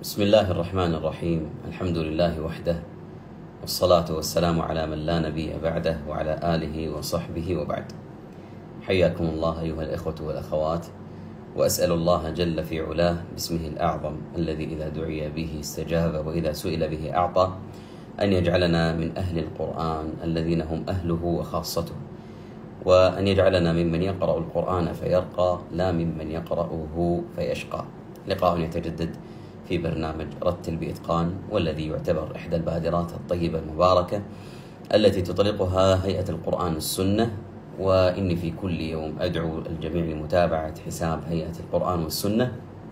بسم الله الرحمن الرحيم. الحمد لله وحده، والصلاة والسلام على من لا نبي بعده وعلى آله وصحبه وبعد. حياكم الله أيها الإخوة والأخوات، وأسأل الله جل في علاه باسمه الأعظم الذي إذا دعي به استجاب وإذا سئل به أعطى أن يجعلنا من أهل القرآن الذين هم أهله وخاصته، وأن يجعلنا ممن يقرأ القرآن فيرقى لا ممن يقرأه فيشقى. لقاء يتجدد في برنامج رتل بإتقان، والذي يعتبر إحدى البادرات الطيبة المباركة التي تطلقها هيئة القرآن والسنة. وإني في كل يوم أدعو الجميع لمتابعة حساب هيئة القرآن والسنة،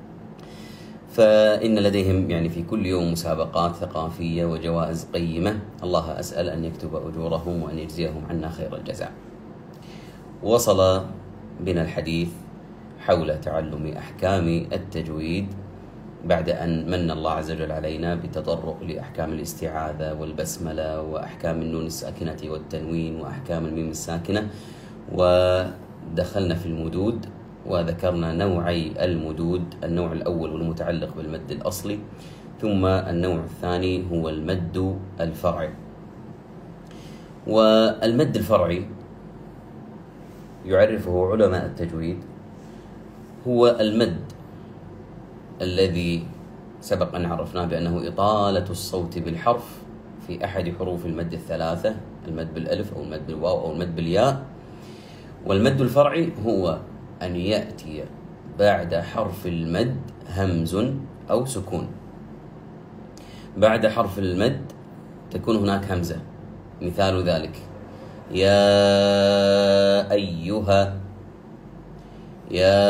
فإن لديهم في كل يوم مسابقات ثقافية وجوائز قيمة. الله أسأل أن يكتب أجورهم وأن يجزيهم عنا خير الجزاء. وصل بنا الحديث حول تعلم أحكام التجويد بعد أن من الله عز وجل علينا بتطرق لأحكام الاستعاذة والبسملة وأحكام النون الساكنة والتنوين وأحكام الميم الساكنة، ودخلنا في المدود وذكرنا نوعي المدود: النوع الأول والمتعلق بالمد الأصلي، ثم النوع الثاني هو المد الفرعي. والمد الفرعي يعرفه علماء التجويد هو المد الذي سبق أن عرفناه بأنه إطالة الصوت بالحرف في أحد حروف المد الثلاثة: المد بالألف أو المد بالواو أو المد بالياء. والمد الفرعي هو أن يأتي بعد حرف المد همز أو سكون. بعد حرف المد تكون هناك همزة. مثال ذلك: يا أيها، يا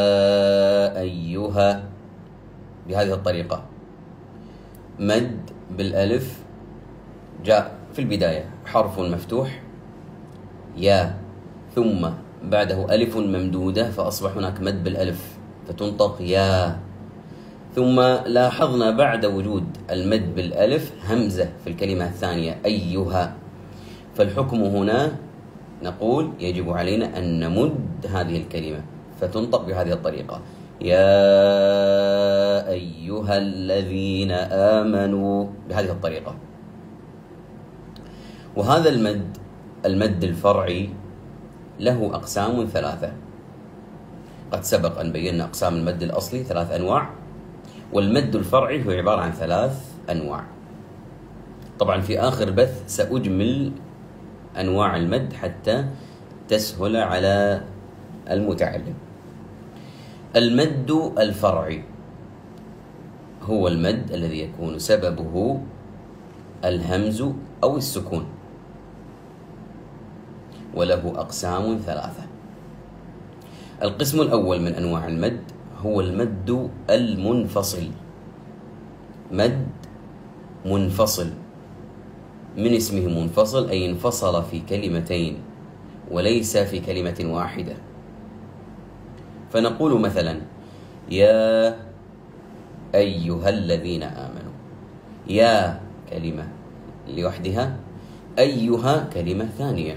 أيها، بهذه الطريقة. مد بالألف جاء في البداية حرف مفتوح يا، ثم بعده ألف ممدودة فأصبح هناك مد بالألف فتنطق يا. ثم لاحظنا بعد وجود المد بالألف همزة في الكلمة الثانية أيها، فالحكم هنا نقول يجب علينا أن نمد هذه الكلمة فتنطق بهذه الطريقة: يا أيها الذين آمنوا، بهذه الطريقة. وهذا المد الفرعي له أقسام ثلاثة. قد سبق أن بينا أقسام المد الأصلي 3 أنواع، والمد الفرعي هو عبارة عن 3 أنواع. طبعا في آخر بث سأجمل أنواع المد حتى تسهل على المتعلم. المد الفرعي هو المد الذي يكون سببه الهمز أو السكون، وله أقسام 3. القسم الأول من أنواع المد هو المد المنفصل. مد منفصل، من اسمه منفصل أي انفصل في كلمتين وليس في كلمة واحدة. فنقول مثلا: يا أيها الذين آمنوا. يا كلمة لوحدها، أيها كلمة ثانية.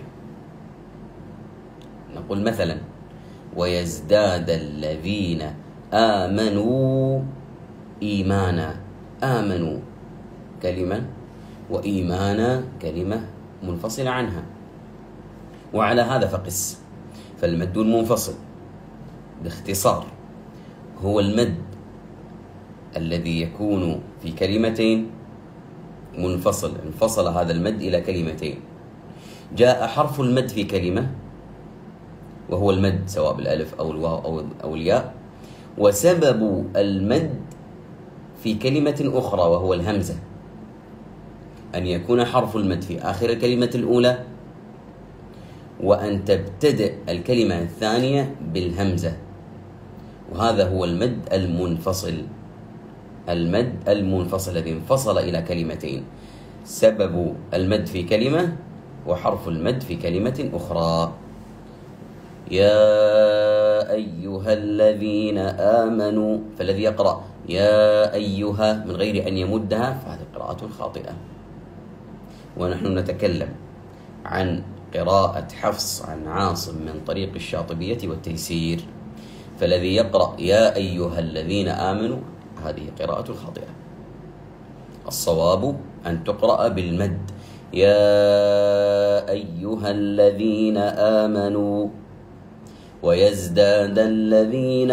نقول مثلا: ويزداد الذين آمنوا إيمانا. آمنوا كلمة وإيمانا كلمة منفصلة عنها. وعلى هذا فقس. فالمد المنفصل باختصار هو المد الذي يكون في كلمتين منفصل، انفصل هذا المد إلى كلمتين. جاء حرف المد في كلمة وهو المد سواء بالألف أو الواو أو الياء، وسبب المد في كلمة أخرى وهو الهمزة، أن يكون حرف المد في آخر الكلمة الأولى وأن تبتدئ الكلمة الثانية بالهمزة، وهذا هو المد المنفصل. المد المنفصل الذي انفصل إلى كلمتين، سبب المد في كلمة وحرف المد في كلمة أخرى. يا أيها الذين آمنوا، فالذي يقرأ يا أيها من غير أن يمدها فهذه قراءة خاطئة. ونحن نتكلم عن قراءة حفص عن عاصم من طريق الشاطبية والتيسير. فالذي يقرأ يا أيها الذين آمنوا هذه قراءة خاطئة. الصواب أن تقرأ بالمد: يا أيها الذين آمنوا، ويزداد الذين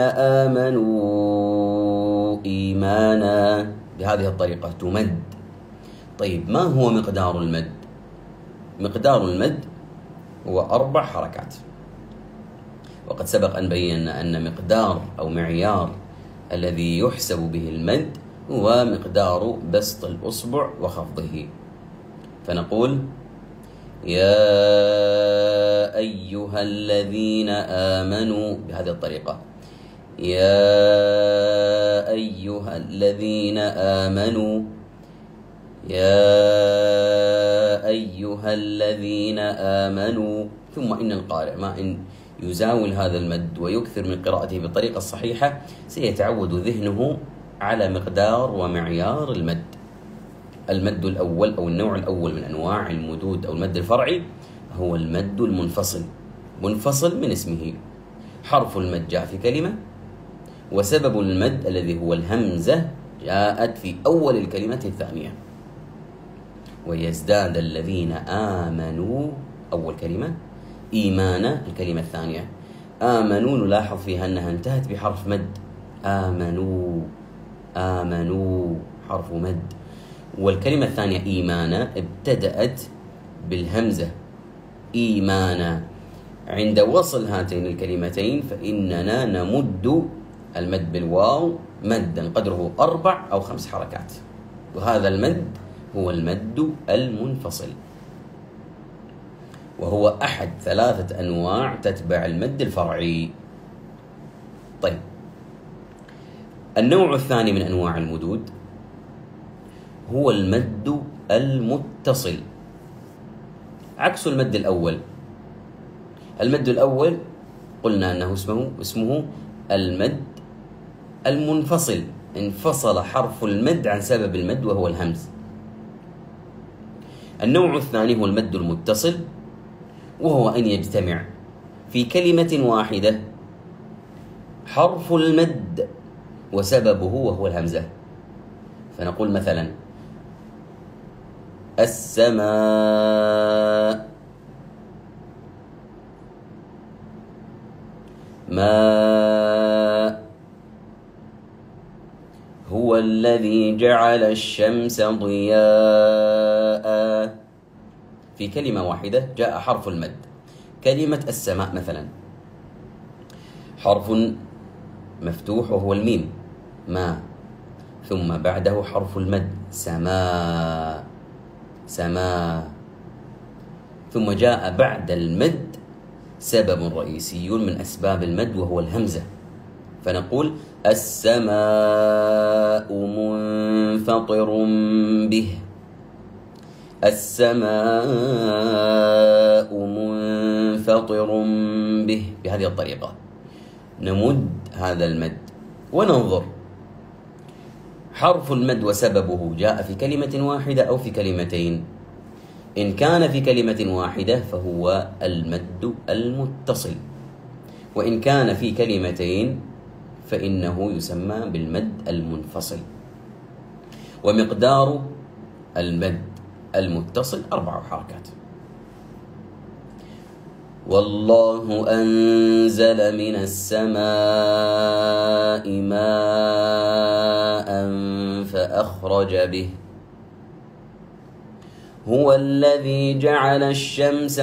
آمنوا إيمانا. بهذه الطريقة تمد. طيب، ما هو مقدار المد؟ مقدار المد هو 4 حركات، وقد سبق أن بينا أن مقدار أو معيار الذي يحسب به المد هو مقدار بسط الأصبع وخفضه. فنقول: يا أيها الذين آمنوا، بهذه الطريقة: يا أيها الذين آمنوا، يا أيها الذين آمنوا. ثم إن القارئ ما إن يزاول هذا المد ويكثر من قراءته بالطريقة الصحيحة سيتعود ذهنه على مقدار ومعيار المد. المد الأول أو النوع الأول من أنواع المدود أو المد الفرعي هو المد المنفصل. منفصل من اسمه، حرف المد جاء في كلمة، وسبب المد الذي هو الهمزة جاءت في أول الكلمة الثانية. ويزداد الذين آمنوا أول كلمة، إيمانا الكلمة الثانية. آمنوا نلاحظ فيها أنها انتهت بحرف مد، آمنوا، آمنوا حرف مد. والكلمة الثانية إيمانا ابتدأت بالهمزة، إيمانا. عند وصل هاتين الكلمتين فإننا نمد المد بالواو مدا قدره 4 أو 5 حركات، وهذا المد هو المد المنفصل، وهو أحد 3 أنواع تتبع المد الفرعي. طيب، النوع الثاني من أنواع المدود هو المد المتصل، عكس المد الأول. المد الأول قلنا أنه اسمه المد المنفصل، انفصل حرف المد عن سبب المد وهو الهمز. النوع الثاني هو المد المتصل، وهو أن يجتمع في كلمة واحدة حرف المد وسببه وهو الهمزة. فنقول مثلا: السماء، ماء، هو الذي جعل الشمس ضياء. في كلمة واحدة جاء حرف المد. كلمة السماء مثلا حرف مفتوح وهو الميم، ما، ثم بعده حرف المد سماء، سماء، ثم جاء بعد المد سبب رئيسي من أسباب المد وهو الهمزة. فنقول: السماء منفطر به، السماء منفطر به. بهذه الطريقة نمد هذا المد وننظر حرف المد وسببه جاء في كلمة واحدة أو في كلمتين. إن كان في كلمة واحدة فهو المد المتصل، وإن كان في كلمتين فإنه يسمى بالمد المنفصل. ومقدار المد المتصل 4 حركات. والله أنزل من السماء ماء فأخرج به، هو الذي جعل الشمس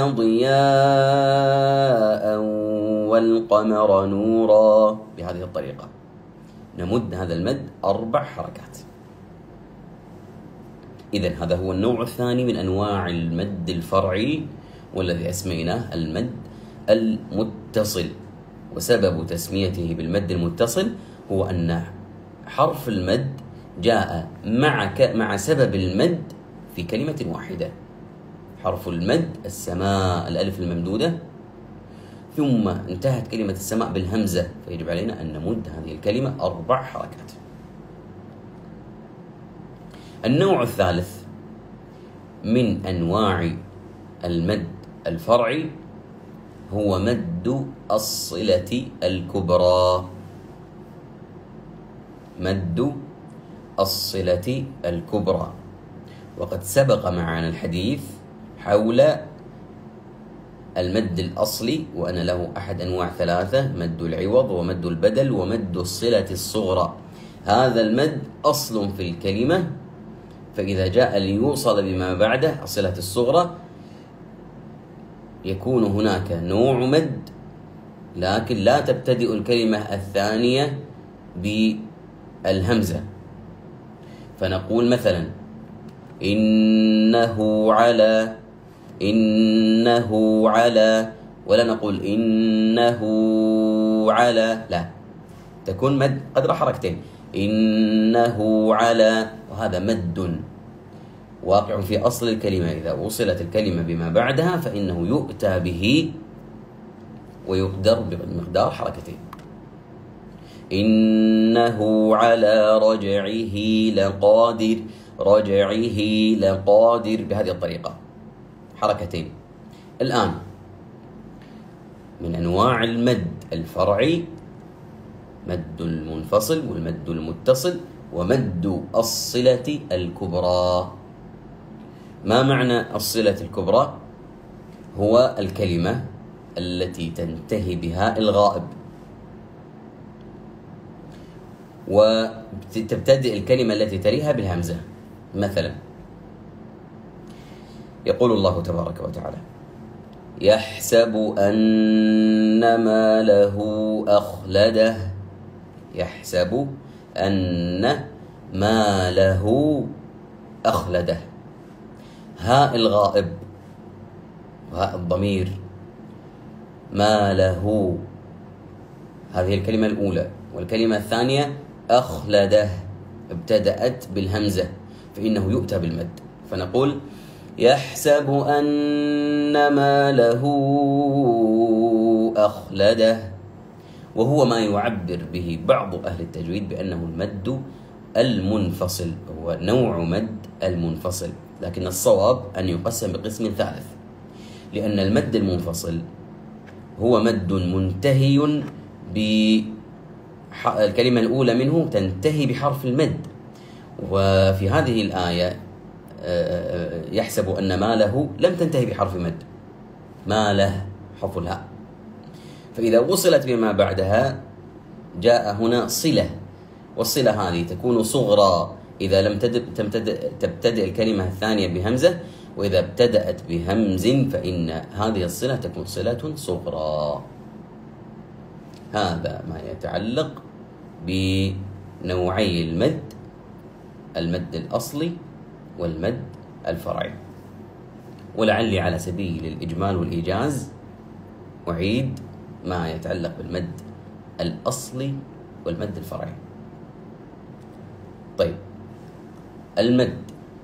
ضياء والقمر نورا. بهذه الطريقة نمد هذا المد 4 حركات. إذن هذا هو النوع الثاني من أنواع المد الفرعي، والذي أسميناه المد المتصل. وسبب تسميته بالمد المتصل هو أن حرف المد جاء مع سبب المد في كلمة واحدة. حرف المد السماء، الألف الممدودة، ثم انتهت كلمة السماء بالهمزة، فيجب علينا أن نمد هذه الكلمة 4 حركات. النوع الثالث من أنواع المد الفرعي هو مد الصلة الكبرى. مد الصلة الكبرى. وقد سبق معنا الحديث حول المد الأصلي، وأن له أحد أنواع ثلاثة: مد العوض ومد البدل ومد الصلة الصغرى. هذا المد أصل في الكلمة، فإذا جاء ليوصل بما بعده الصلة الصغرى يكون هناك نوع مد، لكن لا تبتدئ الكلمة الثانية بالهمزة. فنقول مثلا إنه على، ولا نقول إنه على، لا، تكون مد قدر حركتين، إنه على، وهذا مد واقع في أصل الكلمة. إذا وصلت الكلمة بما بعدها فإنه يؤتى به ويقدر بمقدار حركتين. إنه على رجعه لقادر، رجعه لقادر، بهذه الطريقة حركتين. الآن من أنواع المد الفرعي مد المنفصل والمد المتصل ومد الصلة الكبرى. ما معنى الصلة الكبرى؟ هو الكلمة التي تنتهي بها الغائب، وتبتدئ الكلمة التي تليها بالهمزة. مثلا يقول الله تبارك وتعالى: يحسب أن ماله أخلده، يحسب أن ماله أخلده. هاء الغائب وهاء الضمير، ماله، هذه الكلمة الأولى. والكلمة الثانية أخلده ابتدأت بالهمزة، فإنه يؤتى بالمد. فنقول يحسب أن ماله أخلده، وهو ما يعبر به بعض أهل التجويد بأنه المد المنفصل، هو نوع مد المنفصل، لكن الصواب أن يقسم بقسم ثالث، لأن المد المنفصل هو مد منتهي الكلمة الأولى منه تنتهي بحرف المد. وفي هذه الآية يحسب أن ماله لم تنتهي بحرف مد، ماله حرف الهاء، فإذا وصلت بما بعدها جاء هنا صلة، والصلة هذه تكون صغرى إذا لم تبتدئ الكلمة الثانية بهمزة، وإذا ابتدأت بهمز فإن هذه الصلة تكون صلة صغرى. هذا ما يتعلق بنوعي المد: المد الأصلي والمد الفرعي. ولعلي على سبيل الإجمال والإيجاز أعيد ما يتعلق بالمد الأصلي والمد الفرعي. طيب، المد،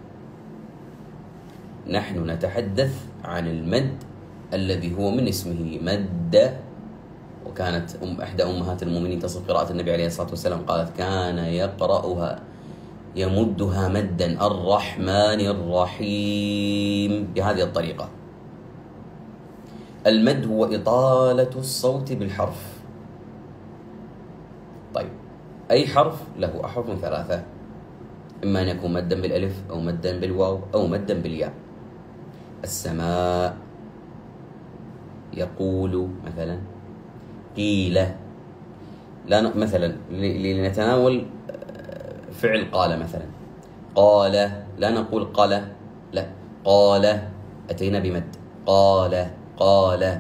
نحن نتحدث عن المد الذي هو من اسمه مد. وكانت إحدى أمهات المؤمنين تصف قراءة النبي عليه الصلاة والسلام، قالت: كان يقرأها يمدها مدا الرحمن الرحيم، بهذه الطريقة. المد هو إطالة الصوت بالحرف. طيب، أي حرف له أحرف ثلاثة، إما أن يكون مدا بالألف أو مدا بالواو أو مدا بالياء. السماء، يقول مثلا، قيل. لا مثلا لنتناول فعل قال مثلا، قال، لا نقول قال، لا، قال، أتينا بمد، قال.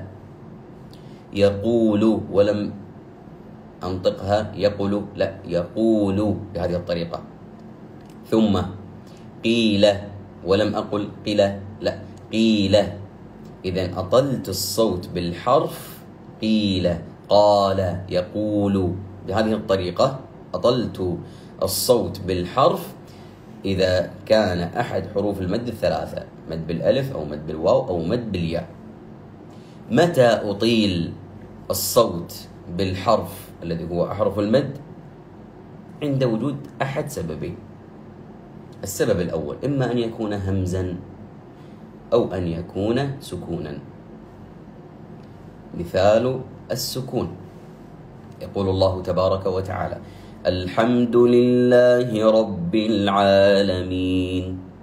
يقول ولم أنطقها يقول، لا، يقول، بهذه الطريقة. ثم قيل ولم أقل قيل، لا، قيل. إذن أطلت الصوت بالحرف، قيل، قال، يقول، بهذه الطريقة أطلت الصوت بالحرف إذا كان أحد حروف المد الثلاثة، مد بالألف أو مد بالواو أو مد بالياء. متى أطيل الصوت بالحرف الذي هو أحرف المد؟ عند وجود أحد سببين. السبب الأول إما أن يكون همزا أو أن يكون سكونا. مثال السكون: يقول الله تبارك وتعالى: الحمد لله رب العالمين.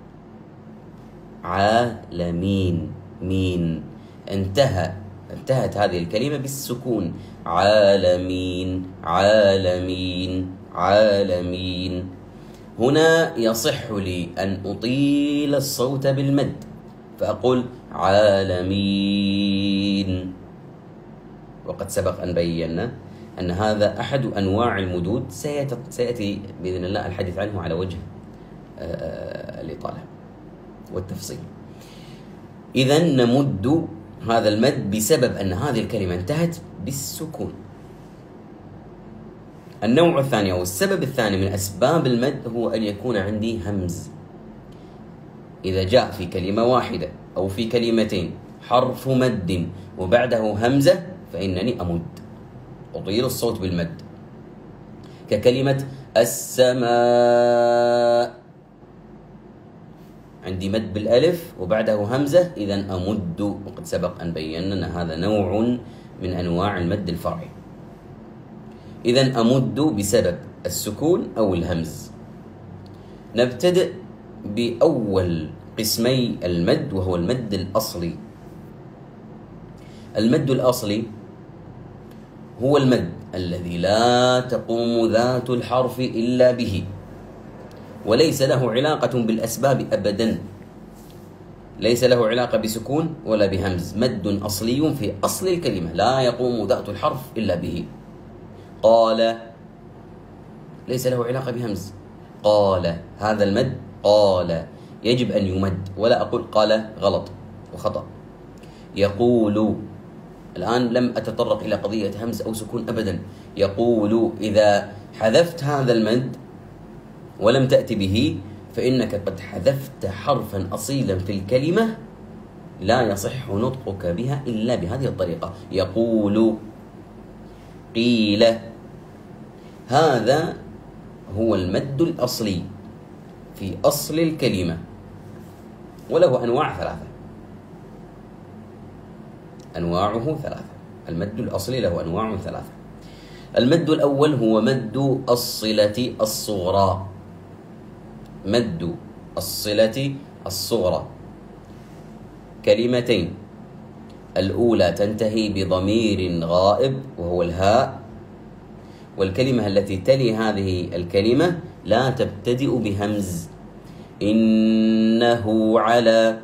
عالمين، مين، انتهت هذه الكلمة بالسكون. عالمين، عالمين، عالمين. هنا يصح لي أن أطيل الصوت بالمد فأقول عالمين. وقد سبق أن بينا أن هذا أحد أنواع المدود سيأتي بإذن الله الحديث عنه على وجه الإطالة والتفصيل. إذن نمد هذا المد بسبب أن هذه الكلمة انتهت بالسكون. النوع الثاني أو السبب الثاني من أسباب المد هو أن يكون عندي همز. إذا جاء في كلمة واحدة أو في كلمتين حرف مد وبعده همزة فإنني أمد، أطيل الصوت بالمد، ككلمة السماء، عندي مد بالألف وبعده همزة، إذن أمد. وقد سبق أن بينا أن هذا نوع من أنواع المد الفرعي. إذن أمد بسبب السكون أو الهمز. نبتدئ بأول قسمي المد وهو المد الأصلي. المد الأصلي هو المد الذي لا تقوم ذات الحرف إلا به، وليس له علاقة بالأسباب أبدا، ليس له علاقة بسكون ولا بهمز. مد أصلي في أصل الكلمة لا يقوم ذات الحرف إلا به. قال ليس له علاقة بهمز. قال، هذا المد قال يجب أن يمد، ولا أقول قال غلط وخطأ. يقول، الآن لم أتطرق إلى قضية همز أو سكون أبدا. يقول، إذا حذفت هذا المد ولم تأتي به فإنك قد حذفت حرفا أصيلا في الكلمة لا يصح نطقك بها إلا بهذه الطريقة. يقول، قيل، هذا هو المد الأصلي في أصل الكلمة، وله أنواع ثلاثة. أنواعه ثلاثة. المد الأصلي له أنواع ثلاثة. المد الأول هو مد الصلة الصغرى. مد الصلة الصغرى، كلمتين الأولى تنتهي بضمير غائب وهو الهاء، والكلمة التي تلي هذه الكلمة لا تبتدئ بهمز. إنه على،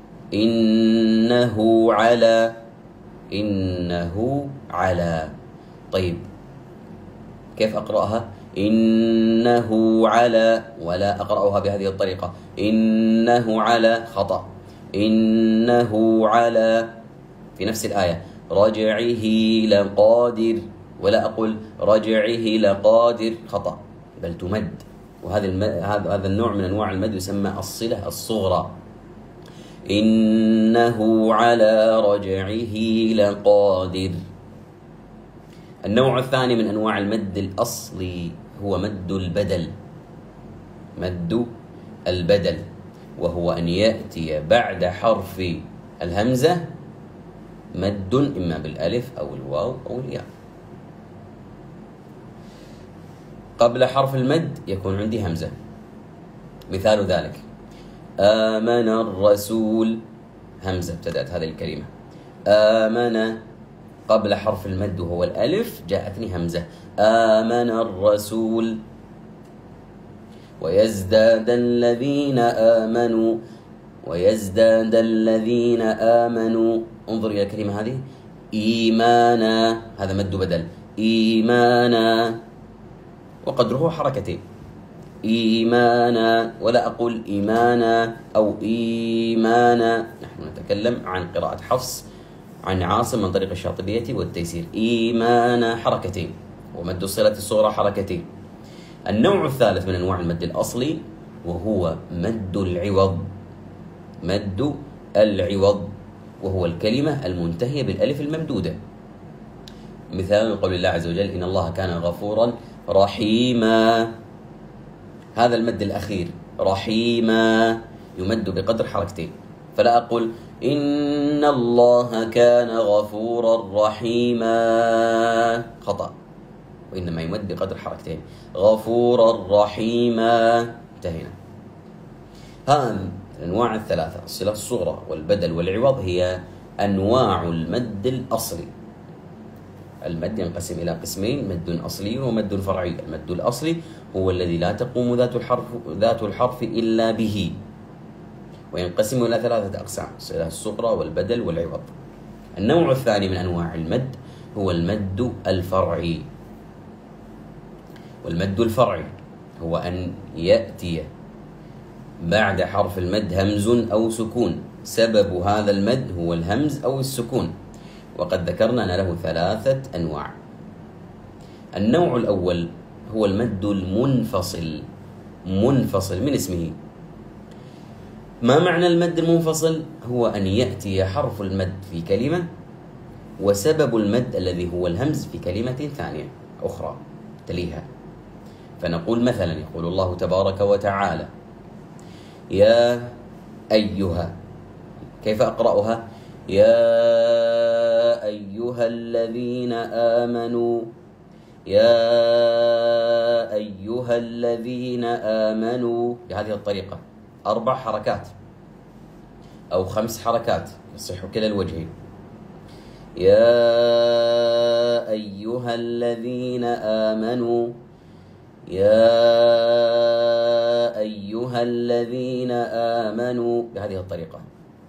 إنه على، إنه على. طيب كيف أقرأها؟ إنه على، ولا أقرأها بهذه الطريقة. إنه على، خطأ. إنه على في نفس الآية. رجعه لقادر، ولا أقول رجعه لقادر، خطأ، بل تمد. وهذا النوع من أنواع المد يسمى الصلة الصغرى. إنه على رجعه لقادر. النوع الثاني من أنواع المد الأصلي هو مد البدل. مد البدل، وهو أن يأتي بعد حرف الهمزة مد إما بالألف أو الواو أو الياء. قبل حرف المد يكون عندي همزة. مثال ذلك: آمن الرسول، همزة ابتدأت هذه الكلمة. آمن، قبل حرف المد وهو الألف جاءتني همزة. آمن الرسول. ويزداد الذين آمنوا، ويزداد الذين آمنوا. انظر إلى الكلمة هذه، إيمانا، هذا مد بدل. إيمانا، وقدره حركتين. إيمانا، ولا أقول إيمانا أو إيمانا. نحن نتكلم عن قراءة حفص عن عاصم من طريق الشاطبية والتيسير. إيمانا، حركتين، ومد الصلة الصغرى حركتين. النوع الثالث من أنواع المد الأصلي وهو مد العوض. مد العوض، وهو الكلمة المنتهية بالألف الممدودة. مثال قول الله عز وجل: إن الله كان غفورا رحيما. هذا المد الأخير رحيما يمد بقدر حركتين، فلا أقول إن الله كان غفورا رحيما، خطأ، وإنما يمد بقدر حركتين. غفورا رحيما. انتهينا. هذه الأنواع الثلاثة، الصلة الصغرى والبدل والعوض، هي أنواع المد الأصلي. المد ينقسم إلى قسمين: مد أصلي ومد فرعي. المد الأصلي هو الذي لا تقوم ذات الحرف إلا به، وينقسم إلى ثلاثة أقسام: الصلة الصغرى والبدل والعوض. النوع الثاني من أنواع المد هو المد الفرعي. والمد الفرعي هو أن يأتي بعد حرف المد همز أو سكون، سبب هذا المد هو الهمز أو السكون، وقد ذكرنا أن له ثلاثة أنواع. النوع الأول هو المد المنفصل. منفصل من اسمه. ما معنى المد المنفصل؟ هو أن يأتي حرف المد في كلمة وسبب المد الذي هو الهمز في كلمة ثانية أخرى تليها. فنقول مثلا، يقول الله تبارك وتعالى: يا أيها. كيف أقرأها؟ يا أيها الذين آمنوا. يا أيها الذين آمنوا، بهذه الطريقة 4 حركات أو 5 حركات يصح كلا الوجهين. يا أيها الذين آمنوا. يا أيها الذين آمنوا، بهذه الطريقة.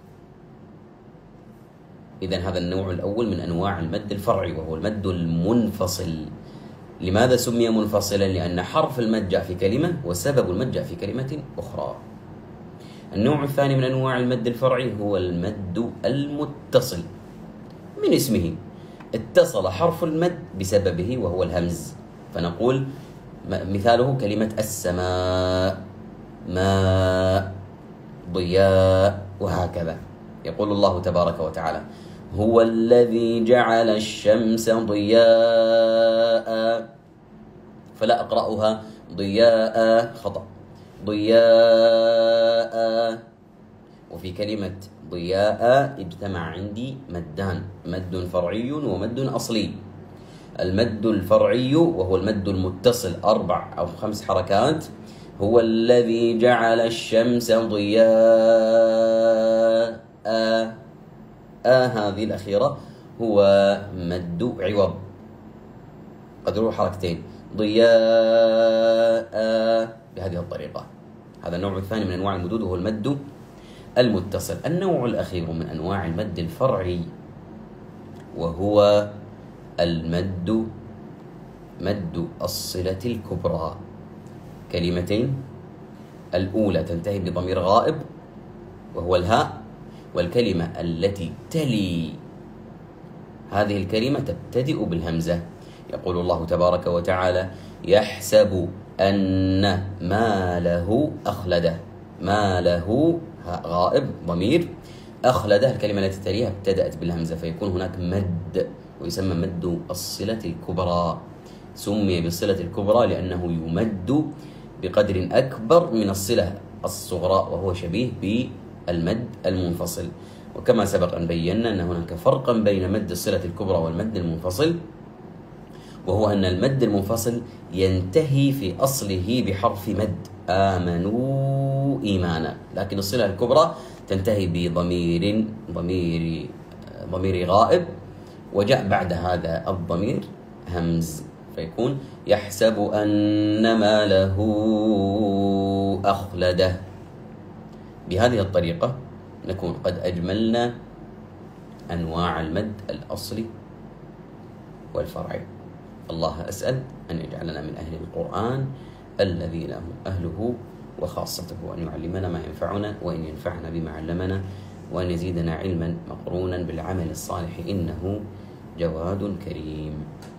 إذن هذا النوع الأول من أنواع المد الفرعي، وهو المد المنفصل. لماذا سمي منفصلا؟ لأن حرف المد جاء في كلمة وسبب المد جاء في كلمة أخرى. النوع الثاني من أنواع المد الفرعي هو المد المتصل. من اسمه، اتصل حرف المد بسببه وهو الهمز. فنقول مثاله كلمة السماء، ماء، ضياء، وهكذا. يقول الله تبارك وتعالى: هو الذي جعل الشمس ضياء. فلا أقرأها ضياء، خطأ، ضياء. وفي كلمة ضياء اجتمع عندي مدان: مد فرعي ومد أصلي. المد الفرعي وهو المد المتصل 4 أو 5 حركات: هو الذي جعل الشمس ضياء. هذه الأخيرة هو مد عوض، قدره حركتين: ضياء، بهذه الطريقة. هذا النوع الثاني من أنواع المدود، وهو المد المتصل. النوع الأخير من أنواع المد الفرعي وهو المد مد الصلة الكبرى. كلمتين: الأولى تنتهي بضمير غائب وهو الهاء، والكلمة التي تلي هذه الكلمة تبتدئ بالهمزة. يقول الله تبارك وتعالى: يحسب أن ماله أخلده. ماله غائب ضمير، أخلده الكلمة التي تليها ابتدأت بالهمزة، فيكون هناك مد ويسمى مد الصلة الكبرى. سمي بالصلة الكبرى لأنه يمد بقدر أكبر من الصلة الصغرى، وهو شبيه بالمد المنفصل. وكما سبق أن بينا أن هناك فرقا بين مد الصلة الكبرى والمد المنفصل، وهو أن المد المنفصل ينتهي في أصله بحرف مد: آمنوا إيمانا، لكن الصلة الكبرى تنتهي ضمير غائب، وجاء بعد هذا الضمير همز، فيكون يحسب أن ماله أخلده. بهذه الطريقة نكون قد أجملنا أنواع المد الأصلي والفرعي. الله أسأل أن يجعلنا من أهل القرآن الذين هم أهله وخاصته، وأن يعلمنا ما ينفعنا، وأن ينفعنا بما علمنا، وأن يزيدنا علما مقرونا بالعمل الصالح، إنه جواد كريم.